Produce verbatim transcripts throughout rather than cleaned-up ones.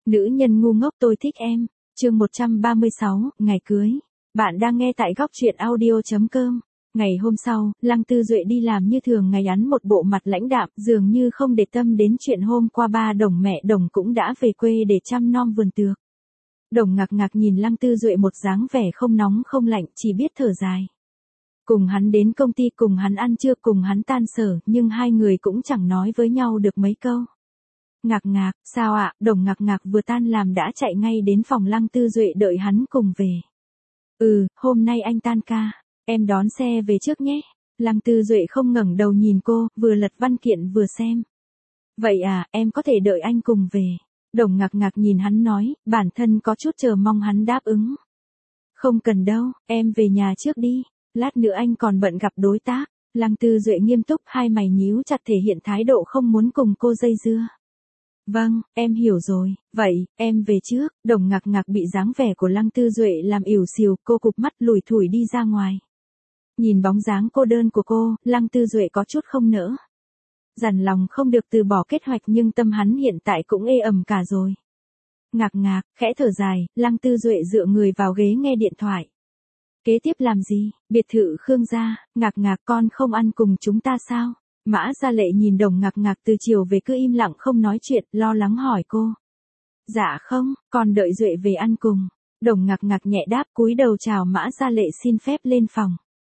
Nữ nhân ngu ngốc tôi thích em, chương một trăm ba mươi sáu, ngày cưới. Bạn đang nghe tại góc truyện audio.com. Ngày hôm sau, Lăng Tư Duệ đi làm như thường ngày, hắn một bộ mặt lãnh đạm, dường như không để tâm đến chuyện hôm qua ba Đồng mẹ Đồng cũng đã về quê để chăm nom vườn tược. Đồng ngạc ngạc nhìn Lăng Tư Duệ một dáng vẻ không nóng không lạnh, chỉ biết thở dài. Cùng hắn đến công ty, cùng hắn ăn trưa, cùng hắn tan sở, nhưng hai người cũng chẳng nói với nhau được mấy câu. Ngạc ngạc, sao ạ? Đồng ngạc ngạc vừa tan làm đã chạy ngay đến phòng Lăng Tư Duệ đợi hắn cùng về. Ừ, hôm nay anh tan ca, em đón xe về trước nhé. Lăng Tư Duệ không ngẩng đầu nhìn cô, vừa lật văn kiện vừa xem. Vậy à, em có thể đợi anh cùng về. Đồng ngạc ngạc nhìn hắn nói, bản thân có chút chờ mong hắn đáp ứng. Không cần đâu, em về nhà trước đi, lát nữa anh còn bận gặp đối tác. Lăng Tư Duệ nghiêm túc, hai mày nhíu chặt thể hiện thái độ không muốn cùng cô dây dưa. Vâng, em hiểu rồi, vậy, em về trước. Đồng ngạc ngạc bị dáng vẻ của Lăng Tư Duệ làm ỉu xìu, cô cụp mắt lủi thủi đi ra ngoài. Nhìn bóng dáng cô đơn của cô, Lăng Tư Duệ có chút không nỡ. Dằn lòng không được từ bỏ kế hoạch, nhưng tâm hắn hiện tại cũng ê ẩm cả rồi. Ngạc ngạc, khẽ thở dài, Lăng Tư Duệ dựa người vào ghế nghe điện thoại. Kế tiếp làm gì? Biệt thự Khương gia. Ngạc ngạc, con không ăn cùng chúng ta sao? Mã Gia Lệ nhìn Đồng ngạc ngạc từ chiều về cứ im lặng không nói chuyện, lo lắng hỏi cô. Dạ không, con đợi Duệ về ăn cùng. Đồng ngạc ngạc nhẹ đáp, cúi đầu chào Mã Gia Lệ xin phép lên phòng.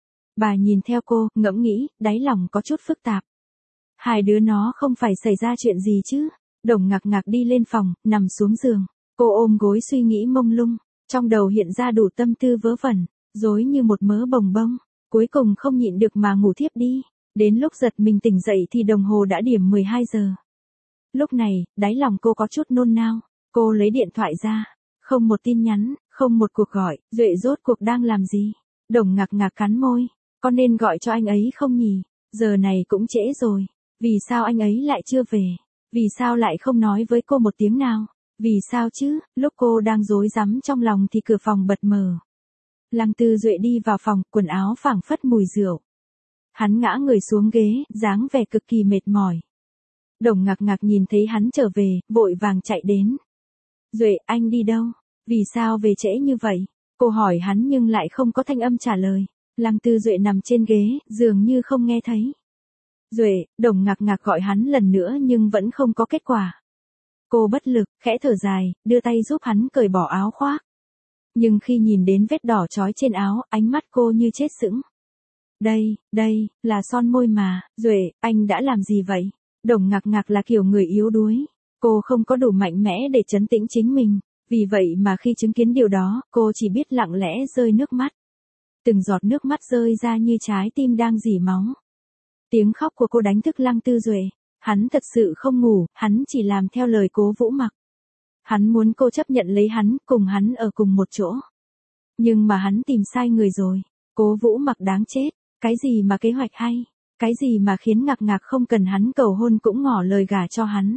Bà nhìn theo cô, ngẫm nghĩ, đáy lòng có chút phức tạp. Hai đứa nó không phải xảy ra chuyện gì chứ? Đồng ngạc ngạc đi lên phòng, nằm xuống giường. Cô ôm gối suy nghĩ mông lung, trong đầu hiện ra đủ tâm tư vớ vẩn, rối như một mớ bồng bông. Cuối cùng không nhịn được mà ngủ thiếp đi. Đến lúc giật mình tỉnh dậy thì đồng hồ đã điểm mười hai giờ. Lúc này, đáy lòng cô có chút nôn nao. Cô lấy điện thoại ra. Không một tin nhắn, không một cuộc gọi. Duệ rốt cuộc đang làm gì? Đồng ngạc ngạc cắn môi. Có nên gọi cho anh ấy không nhỉ? Giờ này cũng trễ rồi. Vì sao anh ấy lại chưa về? Vì sao lại không nói với cô một tiếng nào? Vì sao chứ? Lúc cô đang rối rắm trong lòng thì cửa phòng bật mở. Lăng Tư Duệ đi vào phòng, quần áo phảng phất mùi rượu. Hắn ngã người xuống ghế, dáng vẻ cực kỳ mệt mỏi. Đồng ngạc ngạc nhìn thấy hắn trở về, vội vàng chạy đến. Duệ, anh đi đâu? Vì sao về trễ như vậy? Cô hỏi hắn nhưng lại không có thanh âm trả lời. Lăng Tư Duệ nằm trên ghế, dường như không nghe thấy. Duệ, Đồng ngạc ngạc gọi hắn lần nữa nhưng vẫn không có kết quả. Cô bất lực, khẽ thở dài, đưa tay giúp hắn cởi bỏ áo khoác. Nhưng khi nhìn đến vết đỏ chói trên áo, ánh mắt cô như chết sững. Đây, đây, là son môi mà. Duệ, anh đã làm gì vậy? Đồng ngạc ngạc là kiểu người yếu đuối. Cô không có đủ mạnh mẽ để trấn tĩnh chính mình. Vì vậy mà khi chứng kiến điều đó, cô chỉ biết lặng lẽ rơi nước mắt. Từng giọt nước mắt rơi ra như trái tim đang rỉ máu. Tiếng khóc của cô đánh thức Lăng Tư Duệ. Hắn thật sự không ngủ, hắn chỉ làm theo lời Cố Vũ Mặc. Hắn muốn cô chấp nhận lấy hắn, cùng hắn ở cùng một chỗ. Nhưng mà hắn tìm sai người rồi. Cố Vũ Mặc đáng chết. Cái gì mà kế hoạch hay? Cái gì mà khiến ngạc ngạc không cần hắn cầu hôn cũng ngỏ lời gả cho hắn?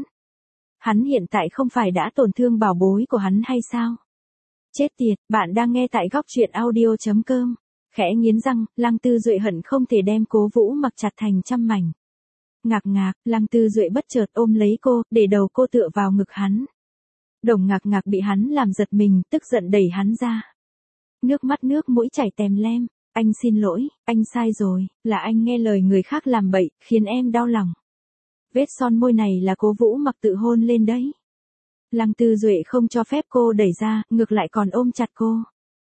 Hắn hiện tại không phải đã tổn thương bảo bối của hắn hay sao? Chết tiệt, bạn đang nghe tại góc truyện audio.com. Khẽ nghiến răng, Lăng Tư Duệ hận không thể đem Cố Vũ Mặc chặt thành trăm mảnh. Ngạc ngạc, Lăng Tư Duệ bất chợt ôm lấy cô, để đầu cô tựa vào ngực hắn. Đồng ngạc ngạc bị hắn làm giật mình, tức giận đẩy hắn ra. Nước mắt nước mũi chảy tèm lem. Anh xin lỗi, anh sai rồi, là anh nghe lời người khác làm bậy, khiến em đau lòng. Vết son môi này là Cố Vũ Mặc tự hôn lên đấy. Lăng Tư Duệ không cho phép cô đẩy ra, ngược lại còn ôm chặt cô.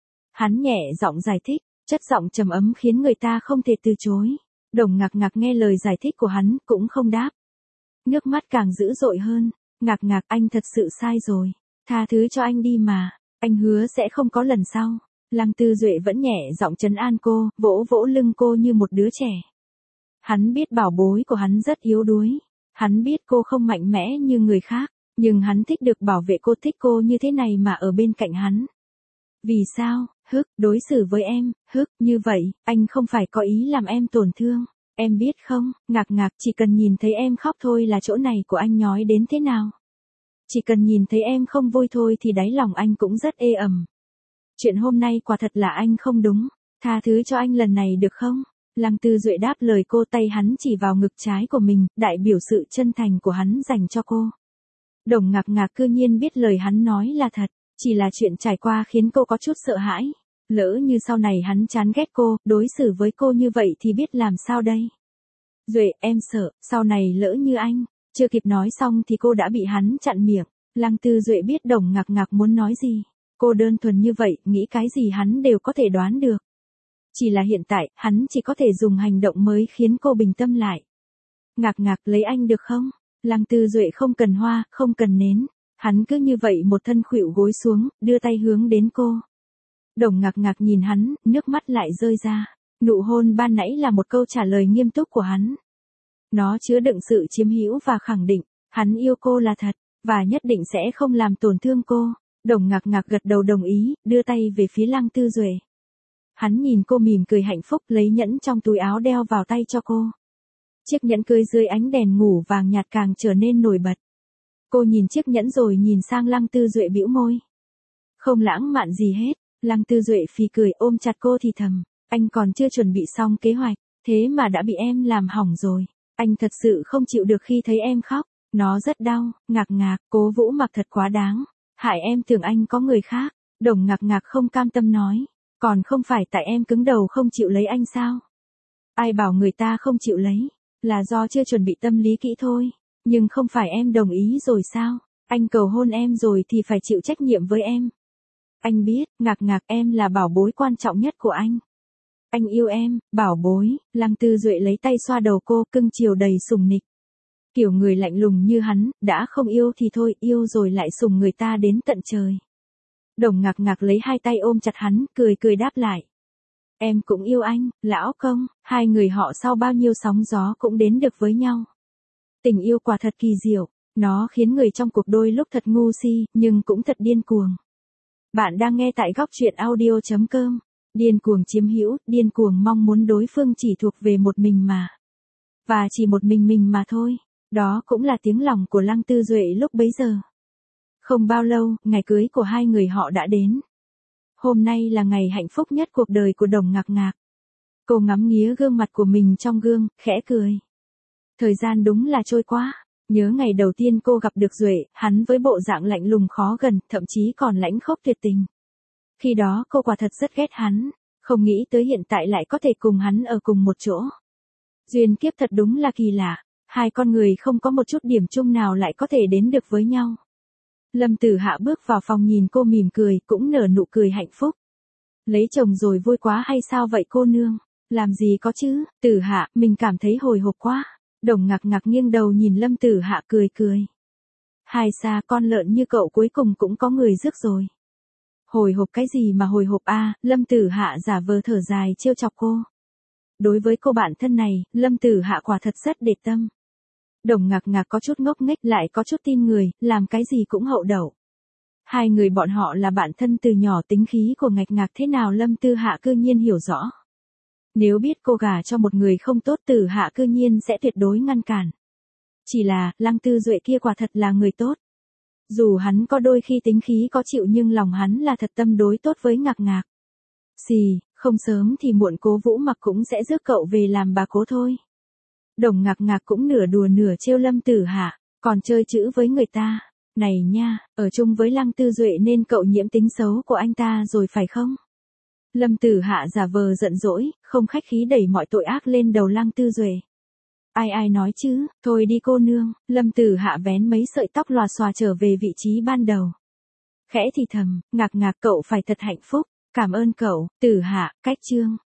Hắn nhẹ giọng giải thích, chất giọng trầm ấm khiến người ta không thể từ chối. Đồng ngạc ngạc nghe lời giải thích của hắn, cũng không đáp. Nước mắt càng dữ dội hơn. Ngạc ngạc, anh thật sự sai rồi. Tha thứ cho anh đi mà. Anh hứa sẽ không có lần sau. Lăng Tư Duệ vẫn nhẹ giọng trấn an cô, vỗ vỗ lưng cô như một đứa trẻ. Hắn biết bảo bối của hắn rất yếu đuối. Hắn biết cô không mạnh mẽ như người khác. Nhưng hắn thích được bảo vệ cô, thích cô như thế này mà ở bên cạnh hắn. Vì sao? Hức, đối xử với em, hức, như vậy, anh không phải có ý làm em tổn thương. Em biết không, ngạc ngạc, chỉ cần nhìn thấy em khóc thôi là chỗ này của anh nhói đến thế nào. Chỉ cần nhìn thấy em không vui thôi thì đáy lòng anh cũng rất ê ẩm. Chuyện hôm nay quả thật là anh không đúng. Tha thứ cho anh lần này được không? Lăng Tư Duệ đáp lời cô, tay hắn chỉ vào ngực trái của mình, đại biểu sự chân thành của hắn dành cho cô. Đồng Ngạc Ngạc cư nhiên biết lời hắn nói là thật, chỉ là chuyện trải qua khiến cô có chút sợ hãi. Lỡ như sau này hắn chán ghét cô, đối xử với cô như vậy thì biết làm sao đây? Duệ, em sợ, sau này lỡ như anh, chưa kịp nói xong thì cô đã bị hắn chặn miệng. Lăng Tư Duệ biết Đồng Ngạc Ngạc muốn nói gì. Cô đơn thuần như vậy, nghĩ cái gì hắn đều có thể đoán được. Chỉ là hiện tại, hắn chỉ có thể dùng hành động mới khiến cô bình tâm lại. Ngạc Ngạc, lấy anh được không? Lăng Tư Duệ không cần hoa, không cần nến. Hắn cứ như vậy một thân khuỵu gối xuống, đưa tay hướng đến cô. Đồng Ngạc Ngạc nhìn hắn, nước mắt lại rơi ra. Nụ hôn ban nãy là một câu trả lời nghiêm túc của hắn. Nó chứa đựng sự chiếm hữu và khẳng định, hắn yêu cô là thật, và nhất định sẽ không làm tổn thương cô. Đồng Ngạc Ngạc gật đầu đồng ý, đưa tay về phía Lăng Tư Duệ. Hắn nhìn cô mỉm cười hạnh phúc, lấy nhẫn trong túi áo đeo vào tay cho cô. Chiếc nhẫn cưới dưới ánh đèn ngủ vàng nhạt càng trở nên nổi bật. Cô nhìn chiếc nhẫn rồi nhìn sang Lăng Tư Duệ bĩu môi. Không lãng mạn gì hết. Lăng Tư Duệ phì cười ôm chặt cô thì thầm. Anh còn chưa chuẩn bị xong kế hoạch, thế mà đã bị em làm hỏng rồi. Anh thật sự không chịu được khi thấy em khóc. Nó rất đau. Ngạc Ngạc, Cố Vũ Mặc thật quá đáng. Hại em tưởng anh có người khác. Đồng Ngạc Ngạc không cam tâm nói. Còn không phải tại em cứng đầu không chịu lấy anh sao? Ai bảo người ta không chịu lấy? Là do chưa chuẩn bị tâm lý kỹ thôi. Nhưng không phải em đồng ý rồi sao? Anh cầu hôn em rồi thì phải chịu trách nhiệm với em. Anh biết, Ngạc Ngạc, em là bảo bối quan trọng nhất của anh. Anh yêu em, bảo bối. Lăng Tư Duệ lấy tay xoa đầu cô, cưng chiều đầy sủng nịch. Kiểu người lạnh lùng như hắn, đã không yêu thì thôi, yêu rồi lại sủng người ta đến tận trời. Đồng Ngạc Ngạc lấy hai tay ôm chặt hắn, cười cười đáp lại. Em cũng yêu anh, lão công. Hai người họ sau bao nhiêu sóng gió cũng đến được với nhau. Tình yêu quả thật kỳ diệu, nó khiến người trong cuộc đôi lúc thật ngu si, nhưng cũng thật điên cuồng. Bạn đang nghe tại góc truyện audio chấm com. Điên cuồng chiếm hữu, điên cuồng mong muốn đối phương chỉ thuộc về một mình mà. Và chỉ một mình mình mà thôi. Đó cũng là tiếng lòng của Lăng Tư Duệ lúc bấy giờ. Không bao lâu, ngày cưới của hai người họ đã đến. Hôm nay là ngày hạnh phúc nhất cuộc đời của Đồng Ngạc Ngạc. Cô ngắm nghía gương mặt của mình trong gương, khẽ cười. Thời gian đúng là trôi qua. Nhớ ngày đầu tiên cô gặp được Duệ, hắn với bộ dạng lạnh lùng khó gần, thậm chí còn lãnh khốc tuyệt tình. Khi đó cô quả thật rất ghét hắn, không nghĩ tới hiện tại lại có thể cùng hắn ở cùng một chỗ. Duyên kiếp thật đúng là kỳ lạ, hai con người không có một chút điểm chung nào lại có thể đến được với nhau. Lâm Tử Hạ bước vào phòng nhìn cô mỉm cười, cũng nở nụ cười hạnh phúc. Lấy chồng rồi vui quá hay sao vậy cô nương? Làm gì có chứ, Tử Hạ, mình cảm thấy hồi hộp quá. Đồng Ngạc Ngạc nghiêng đầu nhìn Lâm Tử Hạ cười cười. Hai xa con lợn như cậu cuối cùng cũng có người rước rồi. Hồi hộp cái gì mà hồi hộp a? Lâm Tử Hạ giả vờ thở dài trêu chọc cô. Đối với cô bạn thân này, Lâm Tử Hạ quả thật rất để tâm. Đồng Ngạc Ngạc có chút ngốc nghếch lại có chút tin người, làm cái gì cũng hậu đậu. Hai người bọn họ là bạn thân từ nhỏ, tính khí của Ngạc Ngạc thế nào Lâm Tư Hạ cư nhiên hiểu rõ. Nếu biết cô gả cho một người không tốt, Tử Hạ cư nhiên sẽ tuyệt đối ngăn cản. Chỉ là, Lăng Tư Duệ kia quả thật là người tốt. Dù hắn có đôi khi tính khí có chịu nhưng lòng hắn là thật tâm đối tốt với Ngạc Ngạc. Xì, không sớm thì muộn Cố Vũ Mặc cũng sẽ rước cậu về làm bà cố thôi. Đồng Ngạc Ngạc cũng nửa đùa nửa trêu Lâm Tử Hạ, còn chơi chữ với người ta. Này nha, ở chung với Lăng Tư Duệ nên cậu nhiễm tính xấu của anh ta rồi phải không? Lâm Tử Hạ giả vờ giận dỗi, không khách khí đẩy mọi tội ác lên đầu Lăng Tư Duệ. Ai ai nói chứ, thôi đi cô nương. Lâm Tử Hạ vén mấy sợi tóc lòa xòa trở về vị trí ban đầu. Khẽ thì thầm, Ngạc Ngạc cậu phải thật hạnh phúc, cảm ơn cậu. Tử Hạ, cách chương.